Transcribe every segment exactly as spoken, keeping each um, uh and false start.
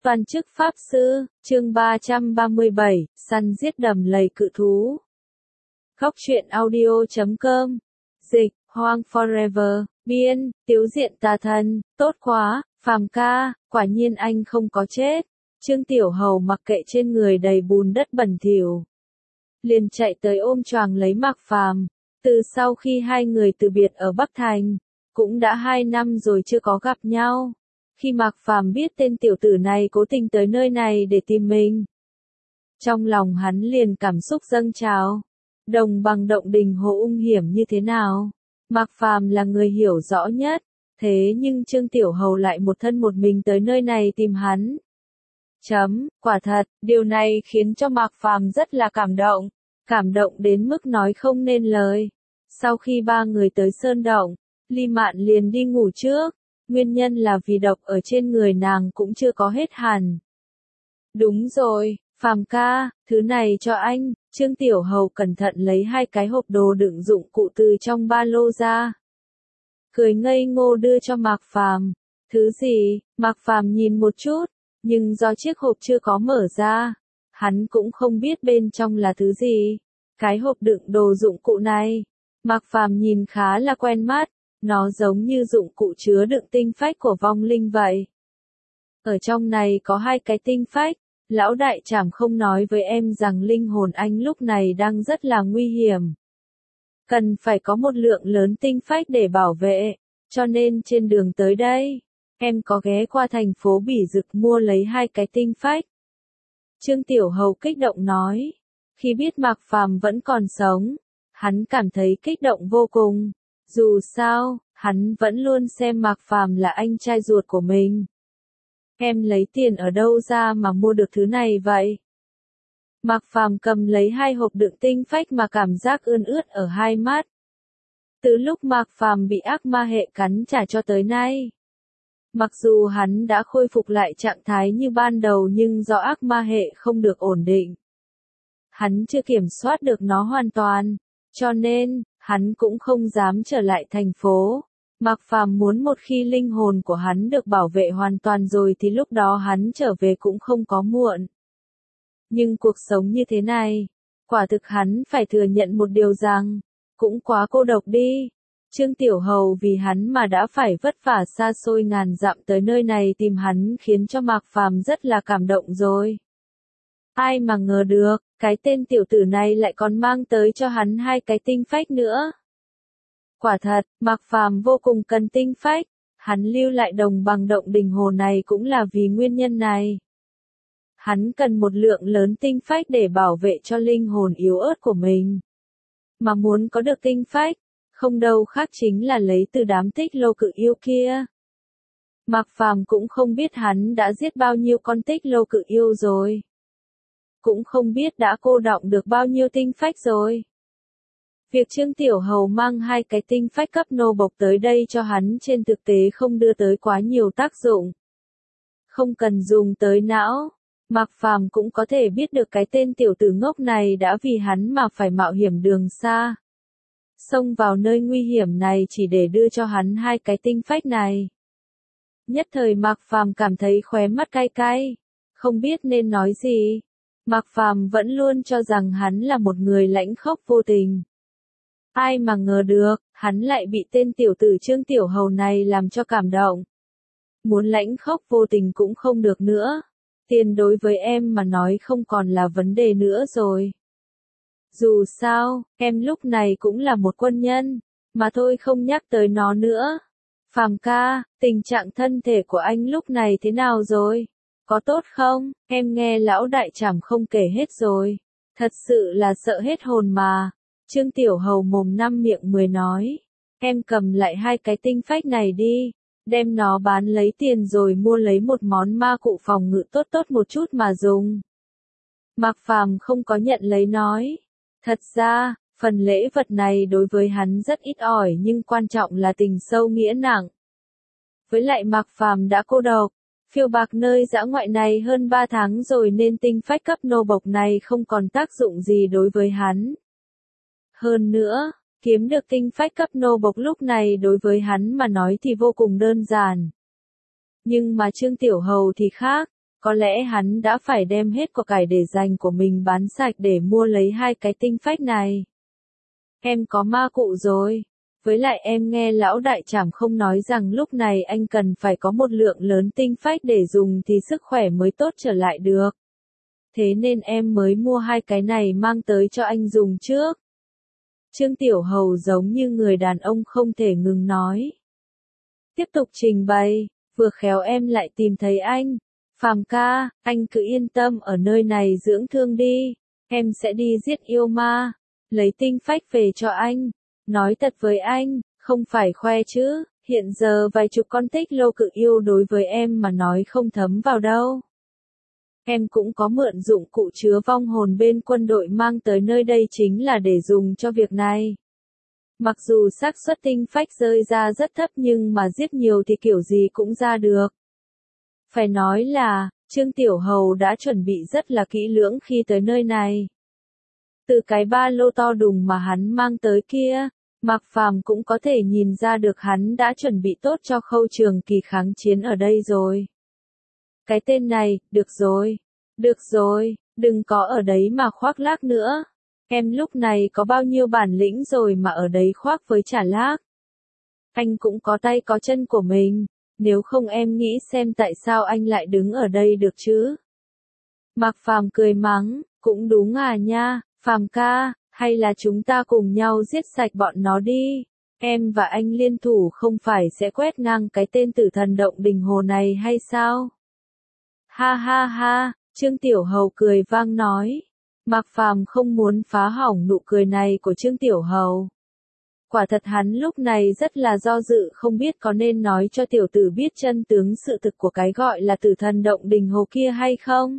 Toàn chức Pháp Sư, chương ba trăm ba mươi bảy, săn giết đầm lầy cự thú. Góc truyện audio chấm com. Dịch, Hoang Forever, biên, Tiếu Diện Tà Thần, tốt quá, Phàm ca, quả nhiên anh không có chết. Trương Tiểu Hầu mặc kệ trên người đầy bùn đất bẩn thỉu, liền chạy tới ôm choàng lấy Mạc Phàm. Từ sau khi hai người từ biệt ở Bắc Thành, cũng đã hai năm rồi chưa có gặp nhau. Khi Mạc Phàm biết tên tiểu tử này cố tình tới nơi này để tìm mình, trong lòng hắn liền cảm xúc dâng trào. Đồng bằng động đình hồ ung hiểm như thế nào, Mạc Phàm là người hiểu rõ nhất, thế nhưng Trương Tiểu Hầu lại một thân một mình tới nơi này tìm hắn. Chấm, quả thật, điều này khiến cho Mạc Phàm rất là cảm động, cảm động đến mức nói không nên lời. Sau khi ba người tới Sơn Động, Ly Mạn liền đi ngủ trước. Nguyên nhân là vì độc ở trên người nàng cũng chưa có hết hẳn. Đúng rồi, Phàm ca, thứ này cho anh. Trương Tiểu Hầu cẩn thận lấy hai cái hộp đồ đựng dụng cụ từ trong ba lô ra, cười ngây ngô đưa cho Mạc Phàm. Thứ gì? Mạc Phàm nhìn một chút, nhưng do chiếc hộp chưa có mở ra, hắn cũng không biết bên trong là thứ gì. Cái hộp đựng đồ dụng cụ này, Mạc Phàm nhìn khá là quen mắt. Nó giống như dụng cụ chứa đựng tinh phách của vong linh vậy. Ở trong này có hai cái tinh phách. Lão đại trảm không nói với em rằng linh hồn anh lúc này đang rất là nguy hiểm. Cần phải có một lượng lớn tinh phách để bảo vệ. Cho nên trên đường tới đây, em có ghé qua thành phố Bỉ Dực mua lấy hai cái tinh phách. Trương Tiểu Hầu kích động nói. Khi biết Mạc Phàm vẫn còn sống, hắn cảm thấy kích động vô cùng. Dù sao, hắn vẫn luôn xem Mạc Phàm là anh trai ruột của mình. Em lấy tiền ở đâu ra mà mua được thứ này vậy? Mạc Phàm cầm lấy hai hộp đựng tinh phách mà cảm giác ươn ướt ở hai mắt. Từ lúc Mạc Phàm bị ác ma hệ cắn trả cho tới nay, mặc dù hắn đã khôi phục lại trạng thái như ban đầu nhưng do ác ma hệ không được ổn định, hắn chưa kiểm soát được nó hoàn toàn, cho nên hắn cũng không dám trở lại thành phố. Mạc Phàm muốn một khi linh hồn của hắn được bảo vệ hoàn toàn rồi thì lúc đó hắn trở về cũng không có muộn. Nhưng cuộc sống như thế này, quả thực hắn phải thừa nhận một điều rằng, cũng quá cô độc đi. Trương Tiểu Hầu vì hắn mà đã phải vất vả xa xôi ngàn dặm tới nơi này tìm hắn khiến cho Mạc Phàm rất là cảm động rồi. Ai mà ngờ được, cái tên tiểu tử này lại còn mang tới cho hắn hai cái tinh phách nữa. Quả thật, Mạc Phàm vô cùng cần tinh phách, hắn lưu lại đồng bằng động đình hồ này cũng là vì nguyên nhân này. Hắn cần một lượng lớn tinh phách để bảo vệ cho linh hồn yếu ớt của mình. Mà muốn có được tinh phách, không đâu khác chính là lấy từ đám tích lô cự yêu kia. Mạc Phàm cũng không biết hắn đã giết bao nhiêu con tích lô cự yêu rồi. Cũng không biết đã cô đọng được bao nhiêu tinh phách rồi. Việc Trương Tiểu Hầu mang hai cái tinh phách cấp nô bộc tới đây cho hắn trên thực tế không đưa tới quá nhiều tác dụng. Không cần dùng tới não, Mạc Phàm cũng có thể biết được cái tên tiểu tử ngốc này đã vì hắn mà phải mạo hiểm đường xa. Xông vào nơi nguy hiểm này chỉ để đưa cho hắn hai cái tinh phách này. Nhất thời Mạc Phàm cảm thấy khóe mắt cay cay, không biết nên nói gì. Mạc Phàm vẫn luôn cho rằng hắn là một người lãnh khốc vô tình. Ai mà ngờ được, hắn lại bị tên tiểu tử Trương Tiểu Hầu này làm cho cảm động. Muốn lãnh khốc vô tình cũng không được nữa. Tiền đối với em mà nói không còn là vấn đề nữa rồi. Dù sao, em lúc này cũng là một quân nhân, mà thôi không nhắc tới nó nữa. Phàm ca, tình trạng thân thể của anh lúc này thế nào rồi? Có tốt không? Em nghe lão đại trảm không kể hết rồi. Thật sự là sợ hết hồn mà. Trương Tiểu Hầu mồm năm miệng mười nói. Em cầm lại hai cái tinh phách này đi. Đem nó bán lấy tiền rồi mua lấy một món ma cụ phòng ngự tốt tốt một chút mà dùng. Mạc Phàm không có nhận lấy nói. Thật ra, phần lễ vật này đối với hắn rất ít ỏi nhưng quan trọng là tình sâu nghĩa nặng. Với lại Mạc Phàm đã cô độc, phiêu bạc nơi dã ngoại này hơn ba tháng rồi nên tinh phách cấp nô bộc này không còn tác dụng gì đối với hắn. Hơn nữa, kiếm được tinh phách cấp nô bộc lúc này đối với hắn mà nói thì vô cùng đơn giản. Nhưng mà Trương Tiểu Hầu thì khác, Có lẽ hắn đã phải đem hết của cải để dành của mình bán sạch để mua lấy hai cái tinh phách này. Em có ma cụ rồi. Với lại em nghe lão đại trảm không nói rằng lúc này anh cần phải có một lượng lớn tinh phách để dùng thì sức khỏe mới tốt trở lại được. Thế nên em mới mua hai cái này mang tới cho anh dùng trước. Trương Tiểu Hầu giống như người đàn ông không thể ngừng nói. Tiếp tục trình bày, vừa khéo em lại tìm thấy anh. Phàm ca, anh cứ yên tâm ở nơi này dưỡng thương đi. Em sẽ đi giết yêu ma, lấy tinh phách về cho anh. Nói thật với anh, không phải khoe chứ, hiện giờ vài chục con tích lô cự yêu đối với em mà nói không thấm vào đâu. Em cũng có mượn dụng cụ chứa vong hồn bên quân đội mang tới nơi đây chính là để dùng cho việc này. Mặc dù xác suất tinh phách rơi ra rất thấp nhưng mà giết nhiều thì kiểu gì cũng ra được. Phải nói là, Trương Tiểu Hầu đã chuẩn bị rất là kỹ lưỡng khi tới nơi này. Từ cái ba lô to đùng mà hắn mang tới kia, Mạc Phàm cũng có thể nhìn ra được hắn đã chuẩn bị tốt cho khâu trường kỳ kháng chiến ở đây rồi. Cái tên này, được rồi, được rồi, đừng có ở đấy mà khoác lác nữa. Em lúc này có bao nhiêu bản lĩnh rồi mà ở đấy khoác với trả lác. Anh cũng có tay có chân của mình, nếu không em nghĩ xem tại sao anh lại đứng ở đây được chứ. Mạc Phàm cười mắng, cũng đúng à nha, Phàm ca, hay là chúng ta cùng nhau giết sạch bọn nó đi. Em và anh liên thủ không phải sẽ quét ngang cái tên tử thần động đình hồ này hay sao? Ha ha ha, Trương Tiểu Hầu cười vang nói. Mạc Phàm không muốn phá hỏng nụ cười này của Trương Tiểu Hầu. Quả thật hắn lúc này rất là do dự không biết có nên nói cho tiểu tử biết chân tướng sự thực của cái gọi là tử thần động đình hồ kia hay không.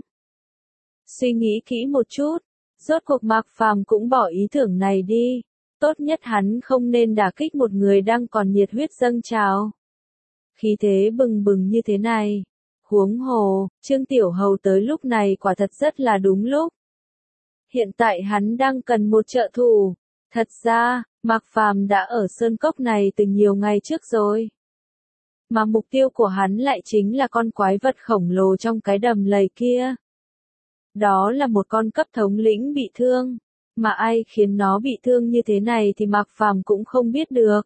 Suy nghĩ kỹ một chút, rốt cuộc Mạc Phàm cũng bỏ ý tưởng này đi. Tốt nhất hắn không nên đả kích một người đang còn nhiệt huyết dâng trào. Khí thế bừng bừng như thế này. Huống hồ, Trương Tiểu Hầu tới lúc này quả thật rất là đúng lúc. Hiện tại hắn đang cần một trợ thủ. Thật ra, Mạc Phàm đã ở sơn cốc này từ nhiều ngày trước rồi. Mà mục tiêu của hắn lại chính là con quái vật khổng lồ trong cái đầm lầy kia. Đó là một con cấp thống lĩnh bị thương. Mà ai khiến nó bị thương như thế này thì Mạc Phàm cũng không biết được.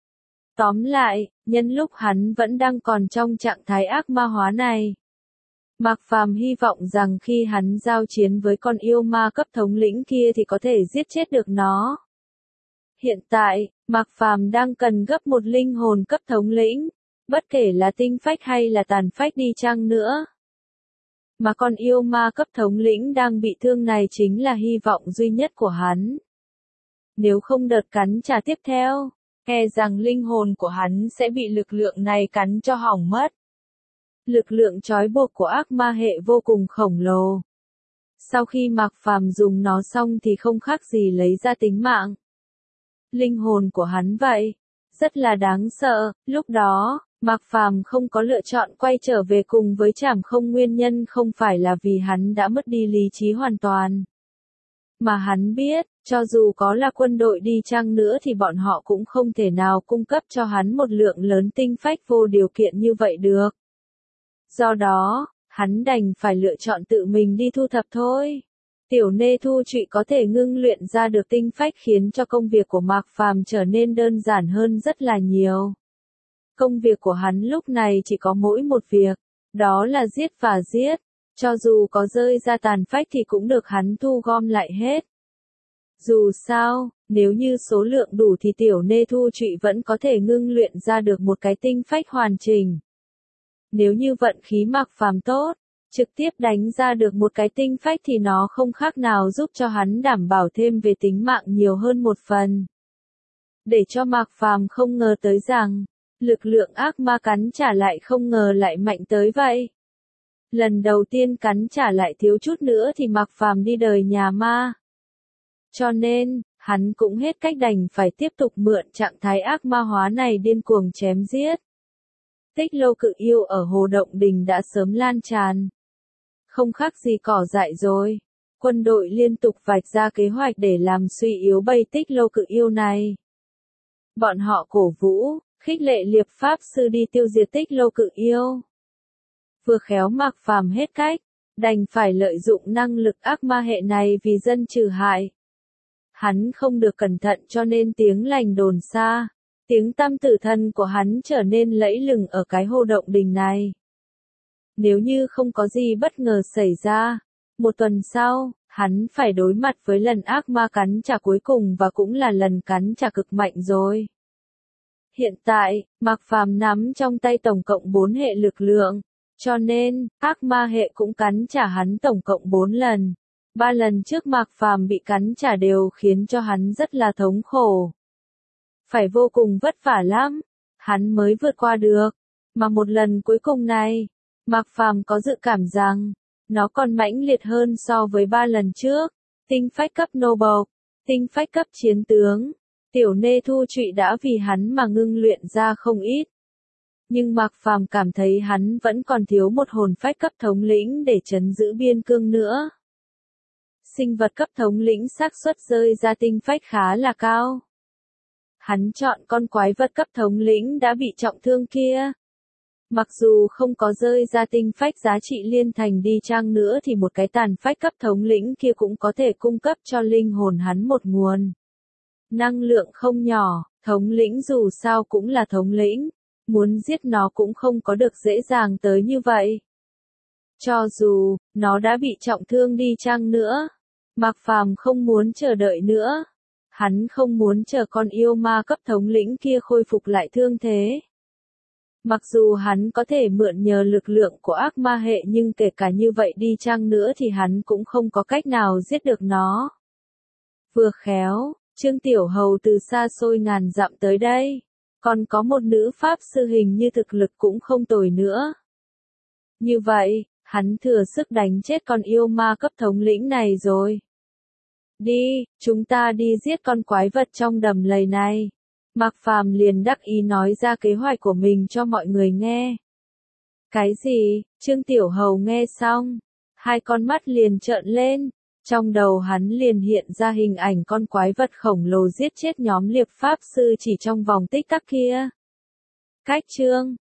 Tóm lại, nhân lúc hắn vẫn đang còn trong trạng thái ác ma hóa này. Mạc Phàm hy vọng rằng khi hắn giao chiến với con yêu ma cấp thống lĩnh kia thì có thể giết chết được nó. Hiện tại, Mạc Phàm đang cần gấp một linh hồn cấp thống lĩnh, bất kể là tinh phách hay là tàn phách đi chăng nữa. Mà con yêu ma cấp thống lĩnh đang bị thương này chính là hy vọng duy nhất của hắn. Nếu không đợt cắn trả tiếp theo, e rằng linh hồn của hắn sẽ bị lực lượng này cắn cho hỏng mất. Lực lượng trói buộc của ác ma hệ vô cùng khổng lồ. Sau khi Mạc Phàm dùng nó xong thì không khác gì lấy ra tính mạng. Linh hồn của hắn vậy, rất là đáng sợ, lúc đó, Mạc Phàm không có lựa chọn quay trở về cùng với Trảm Không nguyên nhân không phải là vì hắn đã mất đi lý trí hoàn toàn. Mà hắn biết, cho dù có là quân đội đi chăng nữa thì bọn họ cũng không thể nào cung cấp cho hắn một lượng lớn tinh phách vô điều kiện như vậy được. Do đó, hắn đành phải lựa chọn tự mình đi thu thập thôi. Tiểu Nê Thu Trụy có thể ngưng luyện ra được tinh phách khiến cho công việc của Mạc Phàm trở nên đơn giản hơn rất là nhiều. Công việc của hắn lúc này chỉ có mỗi một việc, đó là giết và giết. Cho dù có rơi ra tàn phách thì cũng được hắn thu gom lại hết. Dù sao, nếu như số lượng đủ thì Tiểu Nê Thu Trụy vẫn có thể ngưng luyện ra được một cái tinh phách hoàn chỉnh. Nếu như vận khí Mạc Phàm tốt, trực tiếp đánh ra được một cái tinh phách thì nó không khác nào giúp cho hắn đảm bảo thêm về tính mạng nhiều hơn một phần. Để cho Mạc Phàm không ngờ tới rằng, lực lượng ác ma cắn trả lại không ngờ lại mạnh tới vậy. Lần đầu tiên cắn trả lại thiếu chút nữa thì Mạc Phàm đi đời nhà ma. Cho nên, hắn cũng hết cách đành phải tiếp tục mượn trạng thái ác ma hóa này điên cuồng chém giết. Tích lô cự yêu ở Hồ Động Đình đã sớm lan tràn. Không khác gì cỏ dại rồi. Quân đội liên tục vạch ra kế hoạch để làm suy yếu bầy tích lô cự yêu này. Bọn họ cổ vũ, khích lệ liệp pháp sư đi tiêu diệt tích lô cự yêu. Vừa khéo Mạc Phàm hết cách, đành phải lợi dụng năng lực ác ma hệ này vì dân trừ hại. Hắn không được cẩn thận cho nên tiếng lành đồn xa, tiếng tăm tử thân của hắn trở nên lẫy lừng ở cái hồ động đình này. Nếu như không có gì bất ngờ xảy ra, một tuần sau, hắn phải đối mặt với lần ác ma cắn trả cuối cùng và cũng là lần cắn trả cực mạnh rồi. Hiện tại, Mạc Phàm nắm trong tay tổng cộng bốn hệ lực lượng, cho nên, ác ma hệ cũng cắn trả hắn tổng cộng bốn lần. Ba lần trước Mạc Phàm bị cắn trả đều khiến cho hắn rất là thống khổ. Phải vô cùng vất vả lắm, hắn mới vượt qua được. Mà một lần cuối cùng này, Mạc Phàm có dự cảm rằng, nó còn mãnh liệt hơn so với ba lần trước. Tinh phách cấp nô bộc, tinh phách cấp chiến tướng, tiểu nê thu trụy đã vì hắn mà ngưng luyện ra không ít. Nhưng Mạc Phàm cảm thấy hắn vẫn còn thiếu một hồn phách cấp thống lĩnh để trấn giữ biên cương nữa. Sinh vật cấp thống lĩnh xác suất rơi ra tinh phách khá là cao. Hắn chọn con quái vật cấp thống lĩnh đã bị trọng thương kia. Mặc dù không có rơi ra tinh phách giá trị liên thành đi chăng nữa thì một cái tàn phách cấp thống lĩnh kia cũng có thể cung cấp cho linh hồn hắn một nguồn năng lượng không nhỏ. Thống lĩnh dù sao cũng là thống lĩnh, muốn giết nó cũng không có được dễ dàng tới như vậy. Cho dù nó đã bị trọng thương đi chăng nữa, Mạc Phàm không muốn chờ đợi nữa. Hắn không muốn chờ con yêu ma cấp thống lĩnh kia khôi phục lại thương thế. Mặc dù hắn có thể mượn nhờ lực lượng của ác ma hệ nhưng kể cả như vậy đi chăng nữa thì hắn cũng không có cách nào giết được nó. Vừa khéo, Trương Tiểu Hầu từ xa xôi ngàn dặm tới đây, còn có một nữ pháp sư hình như thực lực cũng không tồi nữa. Như vậy, hắn thừa sức đánh chết con yêu ma cấp thống lĩnh này rồi. Đi, chúng ta đi giết con quái vật trong đầm lầy này. Mạc Phàm liền đắc ý nói ra kế hoạch của mình cho mọi người nghe. Cái gì? Trương Tiểu Hầu nghe xong, hai con mắt liền trợn lên, trong đầu hắn liền hiện ra hình ảnh con quái vật khổng lồ giết chết nhóm liệp pháp sư chỉ trong vòng tích tắc kia. Cách chương